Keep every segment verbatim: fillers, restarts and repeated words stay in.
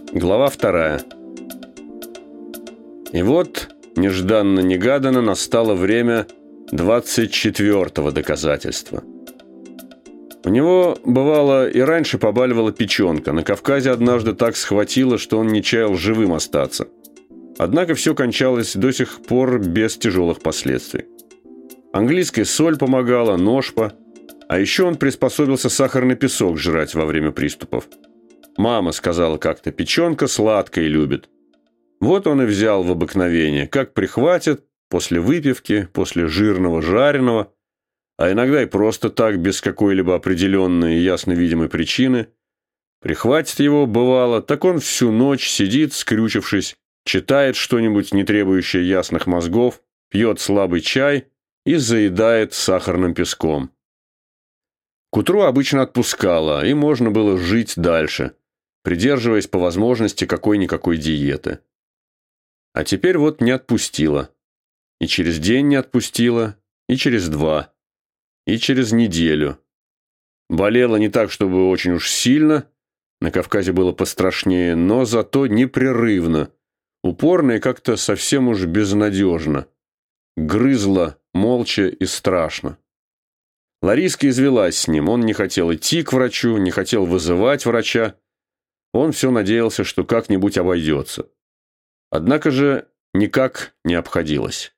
Глава вторая. И вот, нежданно-негаданно, настало время двадцать четвертого доказательства. У него, бывало, и раньше побаливала печенка. На Кавказе однажды так схватило, что он не чаял живым остаться. Однако все кончалось до сих пор без тяжелых последствий. Английская соль помогала, ножпа, а еще он приспособился сахарный песок жрать во время приступов. Мама сказала как-то: печенка сладкой любит. Вот он и взял в обыкновение, как прихватит после выпивки, после жирного жареного, а иногда и просто так, без какой-либо определенной и ясно видимой причины. Прихватит его, бывало, так он всю ночь сидит, скрючившись, читает что-нибудь, не требующее ясных мозгов, пьет слабый чай и заедает сахарным песком. К утру обычно отпускало, и можно было жить дальше, придерживаясь по возможности какой-никакой диеты. А теперь вот не отпустила. И через день не отпустила, и через два, и через неделю. Болела не так, чтобы очень уж сильно, на Кавказе было пострашнее, но зато непрерывно, упорно и как-то совсем уж безнадежно. Грызла молча и страшно. Лариска извелась с ним, он не хотел идти к врачу, не хотел вызывать врача. Он все надеялся, что как-нибудь обойдется. Однако же никак не обходилось.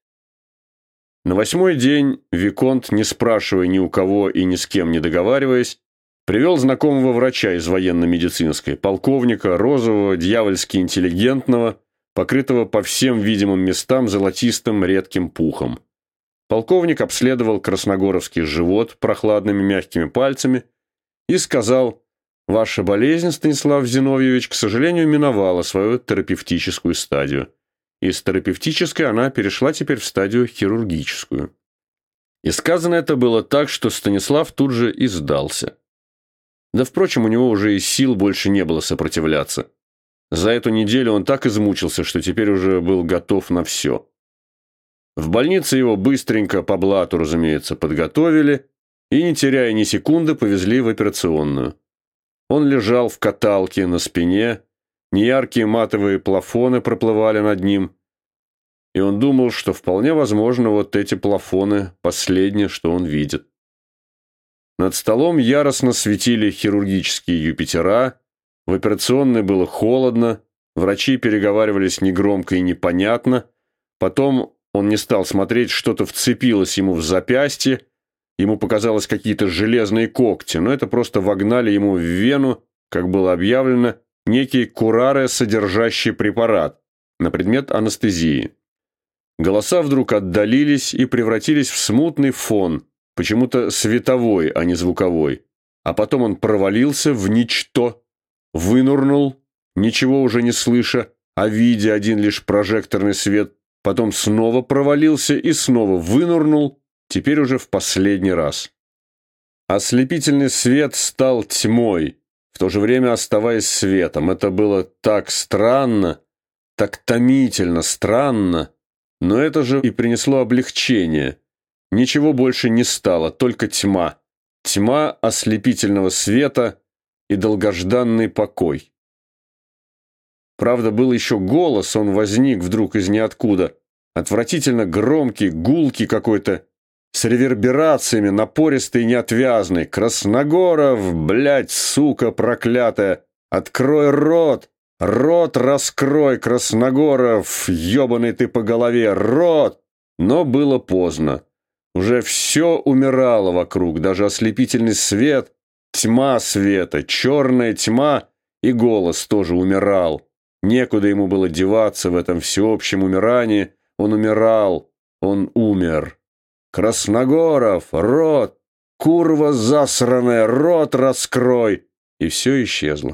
На восьмой день Виконт, не спрашивая ни у кого и ни с кем не договариваясь, привел знакомого врача из военно-медицинской, полковника, розового, дьявольски интеллигентного, покрытого по всем видимым местам золотистым редким пухом. Полковник обследовал красногоровский живот прохладными мягкими пальцами и сказал: «Ваша болезнь, Станислав Зиновьевич, к сожалению, миновала свою терапевтическую стадию. Из терапевтической она перешла теперь в стадию хирургическую». И сказано это было так, что Станислав тут же и сдался. Да, впрочем, у него уже и сил больше не было сопротивляться. За эту неделю он так измучился, что теперь уже был готов на все. В больнице его быстренько, по блату, разумеется, подготовили и, не теряя ни секунды, повезли в операционную. Он лежал в каталке на спине, неяркие матовые плафоны проплывали над ним, и он думал, что вполне возможно вот эти плафоны – последнее, что он видит. Над столом яростно светили хирургические Юпитера, в операционной было холодно, врачи переговаривались негромко и непонятно, потом он не стал смотреть, что-то вцепилось ему в запястье, ему показалось какие-то железные когти, но это просто вогнали ему в вену, как было объявлено, некий кураре, содержащий препарат, на предмет анестезии. Голоса вдруг отдалились и превратились в смутный фон, почему-то световой, а не звуковой. А потом он провалился в ничто, вынурнул, ничего уже не слыша, а видя один лишь прожекторный свет, потом снова провалился и снова вынурнул, теперь уже в последний раз. Ослепительный свет стал тьмой, в то же время оставаясь светом. Это было так странно, так томительно странно, но это же и принесло облегчение. Ничего больше не стало, только тьма. Тьма ослепительного света и долгожданный покой. Правда, был еще голос, он возник вдруг из ниоткуда. Отвратительно громкий, гулкий какой-то, с реверберациями, напористый и неотвязный. «Красногоров, блядь, сука проклятая! Открой рот! Рот раскрой, Красногоров! Ебаный ты по голове! Рот!» Но было поздно. Уже все умирало вокруг, даже ослепительный свет, тьма света, черная тьма, и голос тоже умирал. Некуда ему было деваться в этом всеобщем умирании. Он умирал, он умер. «Красногоров, рот! Курва засраная, рот раскрой!» И все исчезло.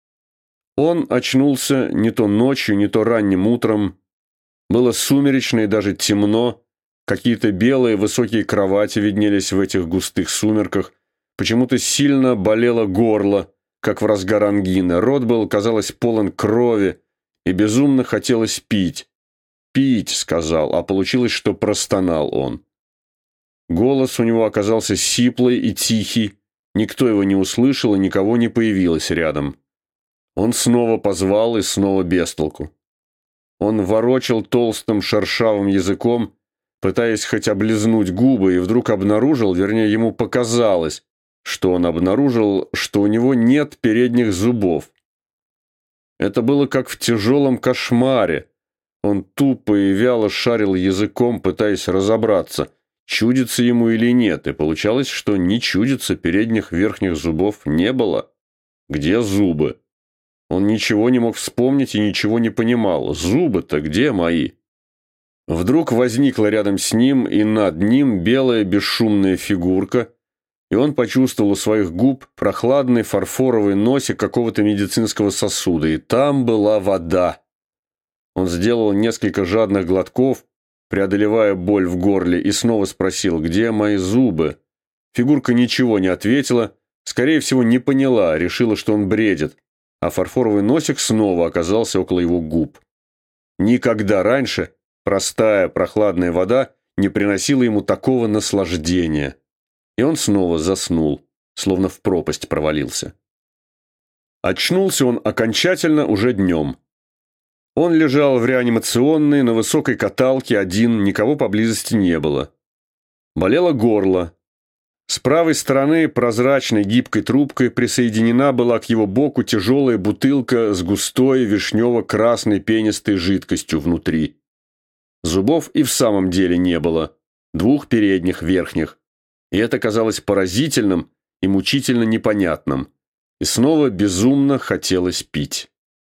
Он очнулся не то ночью, не то ранним утром. Было сумеречно и даже темно. Какие-то белые высокие кровати виднелись в этих густых сумерках. Почему-то сильно болело горло, как в разгар ангины. Рот был, казалось, полон крови, и безумно хотелось пить. «Пить», — сказал, а получилось, что простонал он. Голос у него оказался сиплый и тихий. Никто его не услышал, и никого не появилось рядом. Он снова позвал и снова без толку. Он ворочал толстым шершавым языком, пытаясь хоть облизнуть губы, и вдруг обнаружил, вернее, ему показалось, что он обнаружил, что у него нет передних зубов. Это было как в тяжелом кошмаре. Он тупо и вяло шарил языком, пытаясь разобраться, чудится ему или нет, и получалось, что не чудится, передних верхних зубов не было. Где зубы? Он ничего не мог вспомнить и ничего не понимал. Зубы-то где мои? Вдруг возникла рядом с ним и над ним белая бесшумная фигурка, и он почувствовал у своих губ прохладный фарфоровый носик какого-то медицинского сосуда, и там была вода. Он сделал несколько жадных глотков, преодолевая боль в горле, и снова спросил, где мои зубы? Фигурка ничего не ответила, скорее всего, не поняла, решила, что он бредит, а фарфоровый носик снова оказался около его губ. Никогда раньше простая прохладная вода не приносила ему такого наслаждения. И он снова заснул, словно в пропасть провалился. Очнулся он окончательно уже днем. Он лежал в реанимационной, на высокой каталке, один, никого поблизости не было. Болело горло. С правой стороны прозрачной гибкой трубкой присоединена была к его боку тяжелая бутылка с густой вишнево-красной пенистой жидкостью внутри. Зубов и в самом деле не было, двух передних верхних. И это казалось поразительным и мучительно непонятным. И снова безумно хотелось пить.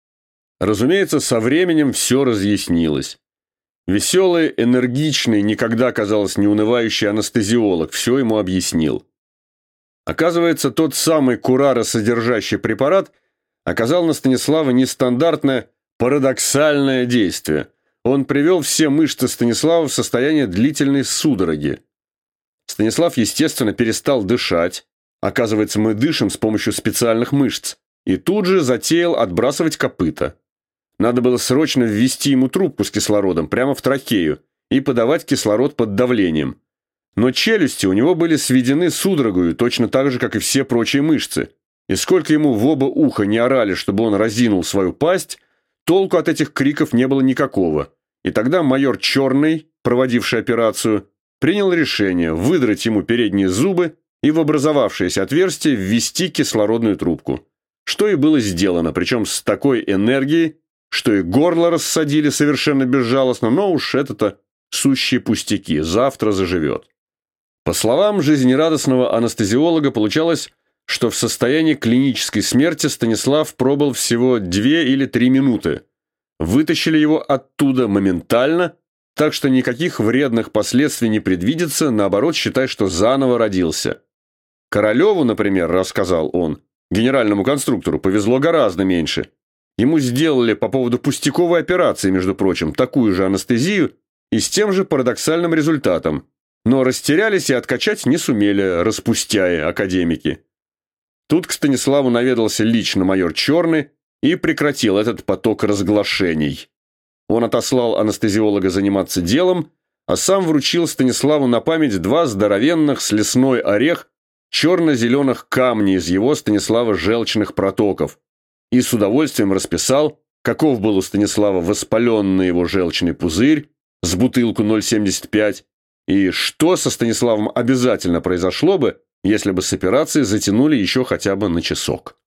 Разумеется, со временем все разъяснилось. Веселый, энергичный, никогда, казалось, не унывающий анестезиолог все ему объяснил. Оказывается, тот самый кураросодержащий препарат оказал на Станислава нестандартное парадоксальное действие. Он привел все мышцы Станислава в состояние длительной судороги. Станислав, естественно, перестал дышать. Оказывается, мы дышим с помощью специальных мышц. И тут же затеял отбрасывать копыта. Надо было срочно ввести ему трубку с кислородом прямо в трахею и подавать кислород под давлением. Но челюсти у него были сведены судорогою, точно так же, как и все прочие мышцы. И сколько ему в оба уха не орали, чтобы он разинул свою пасть, толку от этих криков не было никакого. И тогда майор Черный, проводивший операцию, принял решение выдрать ему передние зубы и в образовавшееся отверстие ввести кислородную трубку. Что и было сделано, причем с такой энергией, что и горло рассадили совершенно безжалостно, но уж это-то сущие пустяки, завтра заживет. По словам жизнерадостного анестезиолога, получалось, что в состоянии клинической смерти Станислав пробыл всего две или три минуты. Вытащили его оттуда моментально, так что никаких вредных последствий не предвидится, наоборот, считай, что заново родился. Королеву, например, рассказал он, генеральному конструктору повезло гораздо меньше. Ему сделали по поводу пустяковой операции, между прочим, такую же анестезию и с тем же парадоксальным результатом. Но растерялись и откачать не сумели, распустяи академики. Тут к Станиславу наведался лично майор Черный и прекратил этот поток разглашений. Он отослал анестезиолога заниматься делом, а сам вручил Станиславу на память два здоровенных с лесной орех черно-зеленых камней из его Станислава желчных протоков и с удовольствием расписал, каков был у Станислава воспаленный его желчный пузырь с бутылку ноль семьдесят пять и что со Станиславом обязательно произошло бы, если бы с операцией затянули еще хотя бы на часок.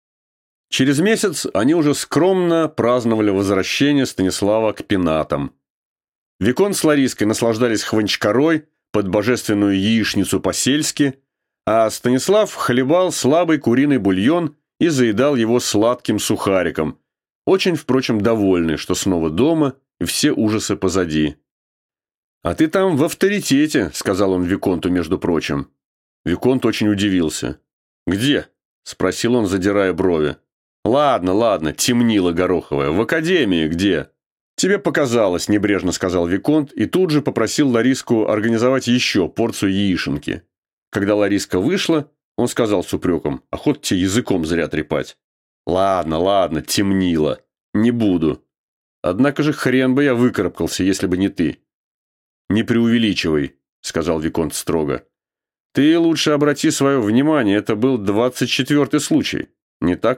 Через месяц они уже скромно праздновали возвращение Станислава к пенатам. Виконт с Лариской наслаждались хванчкарой под божественную яичницу по-сельски, а Станислав хлебал слабый куриный бульон и заедал его сладким сухариком, очень, впрочем, довольный, что снова дома и все ужасы позади. «А ты там в авторитете», — сказал он Виконту, между прочим. Виконт очень удивился. «Где?» — спросил он, задирая брови. «Ладно, ладно, темнила гороховая. В академии где?» «Тебе показалось», — небрежно сказал Виконт, и тут же попросил Лариску организовать еще порцию яишенки. Когда Лариска вышла, он сказал с упреком: «Охота тебе языком зря трепать». «Ладно, ладно, темнило. Не буду. Однако же хрен бы я выкарабкался, если бы не ты». «Не преувеличивай», — сказал Виконт строго. «Ты лучше обрати свое внимание, это был двадцать четвертый случай. Не так ли?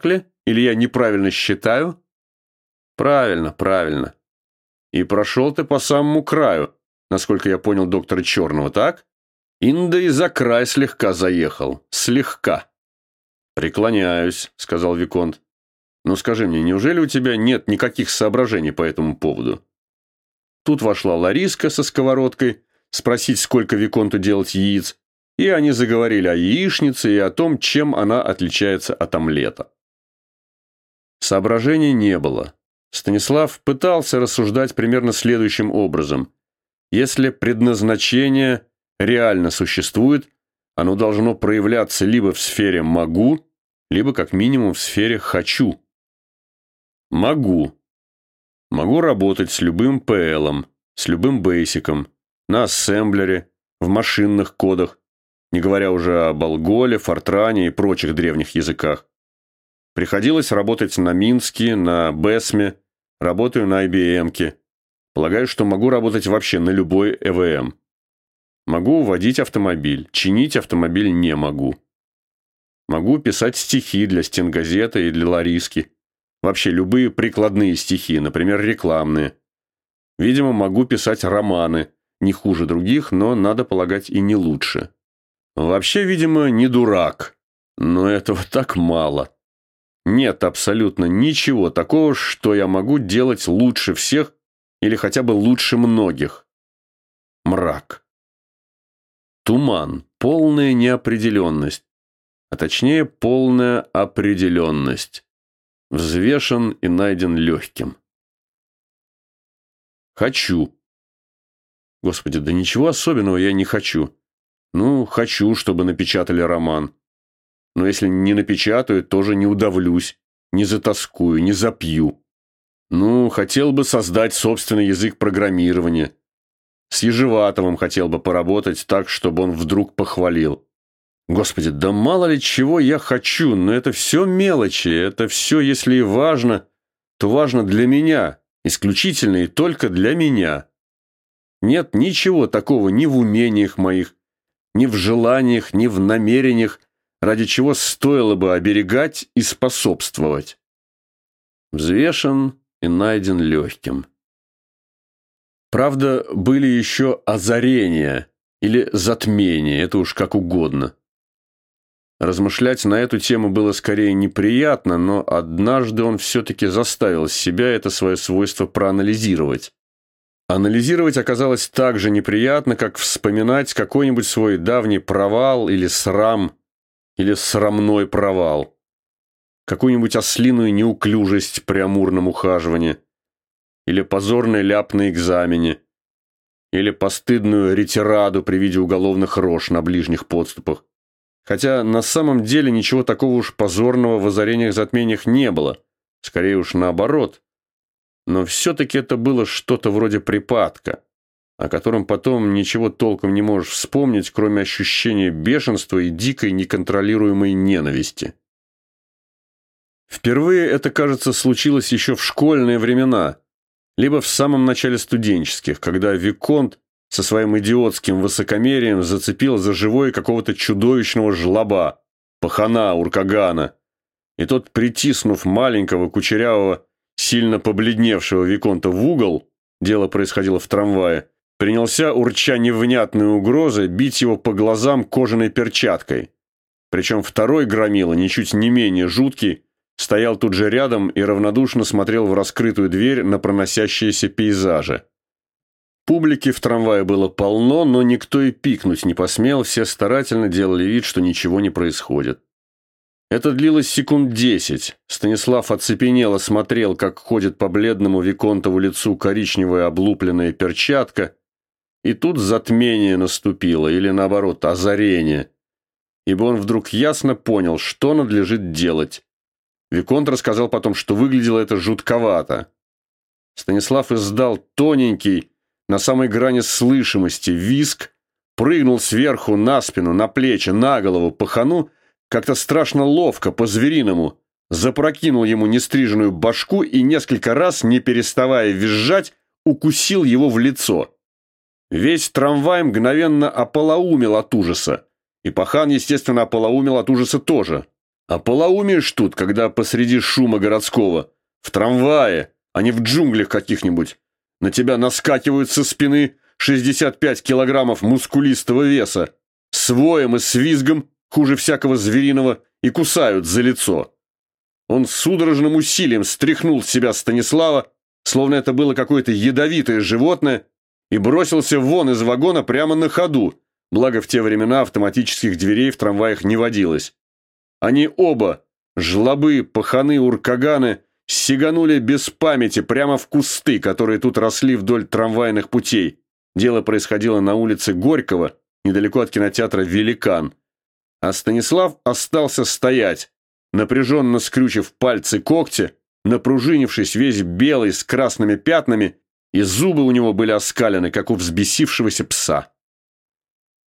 Или я неправильно считаю?» «Правильно, правильно. И прошел ты по самому краю, насколько я понял доктора Черного, так? Инда и за край слегка заехал. Слегка». «Преклоняюсь», — сказал Виконт. «Ну скажи мне, неужели у тебя нет никаких соображений по этому поводу?» Тут вошла Лариска со сковородкой, спросить, сколько Виконту делать яиц, и они заговорили о яичнице и о том, чем она отличается от омлета. Соображений не было. Станислав пытался рассуждать примерно следующим образом. Если предназначение реально существует, оно должно проявляться либо в сфере «могу», либо как минимум в сфере «хочу». Могу. Могу работать с любым пи эл-ом, с любым бейсиком, на ассемблере, в машинных кодах, не говоря уже об алголе, фортране и прочих древних языках. Приходилось работать на Минске, на Бэсме, работаю на ай би эм-ке. Полагаю, что могу работать вообще на любой и ви эм. Могу водить автомобиль, чинить автомобиль не могу. Могу писать стихи для стенгазеты и для Лариски. Вообще любые прикладные стихи, например, рекламные. Видимо, могу писать романы, не хуже других, но, надо полагать, и не лучше. Вообще, видимо, не дурак, но этого так мало. Нет абсолютно ничего такого, что я могу делать лучше всех или хотя бы лучше многих. Мрак. Туман, полная неопределенность, а точнее полная определенность. Взвешен и найден легким. Хочу. Господи, да ничего особенного я не хочу. Ну, хочу, чтобы напечатали роман. Но если не напечатают, тоже не удавлюсь, не затаскую, не запью. Ну, хотел бы создать собственный язык программирования. С Ежеватовым хотел бы поработать так, чтобы он вдруг похвалил. Господи, да мало ли чего я хочу, но это все мелочи, это все, если и важно, то важно для меня, исключительно и только для меня. Нет ничего такого ни в умениях моих, ни в желаниях, ни в намерениях, ради чего стоило бы оберегать и способствовать. Взвешен и найден легким. Правда, были еще озарения или затмения, это уж как угодно. Размышлять на эту тему было скорее неприятно, но однажды он все-таки заставил себя это свое свойство проанализировать. Анализировать оказалось так же неприятно, как вспоминать какой-нибудь свой давний провал или срам, или срамной провал. Какую-нибудь ослиную неуклюжесть при амурном ухаживании, или позорный ляп на экзамене, или постыдную ретираду при виде уголовных рож на ближних подступах. Хотя на самом деле ничего такого уж позорного в озарениях-затмениях не было, скорее уж наоборот. Но все-таки это было что-то вроде припадка, о котором потом ничего толком не можешь вспомнить, кроме ощущения бешенства и дикой неконтролируемой ненависти. Впервые это, кажется, случилось еще в школьные времена, либо в самом начале студенческих, когда Виконт со своим идиотским высокомерием зацепил за живое какого-то чудовищного жлоба, пахана Уркагана, и тот, притиснув маленького, кучерявого, сильно побледневшего Виконта в угол, дело происходило в трамвае, принялся, урча невнятные угрозы, бить его по глазам кожаной перчаткой. Причем второй громила, ничуть не менее жуткий, стоял тут же рядом и равнодушно смотрел в раскрытую дверь на проносящиеся пейзажи. Публики в трамвае было полно, но никто и пикнуть не посмел, все старательно делали вид, что ничего не происходит. Это длилось секунд десять. Станислав оцепенело смотрел, как ходит по бледному Виконтову лицу коричневая облупленная перчатка, и тут затмение наступило, или наоборот, озарение, ибо он вдруг ясно понял, что надлежит делать. Виконт рассказал потом, что выглядело это жутковато. Станислав издал тоненький, на самой грани слышимости, визг, прыгнул сверху на спину, на плечи, на голову пахану, как-то страшно ловко, по-звериному, запрокинул ему нестриженную башку и несколько раз, не переставая визжать, укусил его в лицо. Весь трамвай мгновенно ополоумел от ужаса, и пахан, естественно, ополоумел от ужаса тоже. А полоумеешь тут, когда посреди шума городского, в трамвае, а не в джунглях каких-нибудь, на тебя наскакивают со спины шестьдесят пять килограммов мускулистого веса, с воем и с визгом, хуже всякого звериного, и кусают за лицо. Он судорожным усилием стряхнул с себя Станислава, словно это было какое-то ядовитое животное, и бросился вон из вагона прямо на ходу, благо в те времена автоматических дверей в трамваях не водилось. Они оба, жлобы, паханы, уркаганы, сиганули без памяти прямо в кусты, которые тут росли вдоль трамвайных путей. Дело происходило на улице Горького, недалеко от кинотеатра «Великан». А Станислав остался стоять, напряженно скрючив пальцы-когти, напружинившись весь белый с красными пятнами, и зубы у него были оскалены, как у взбесившегося пса.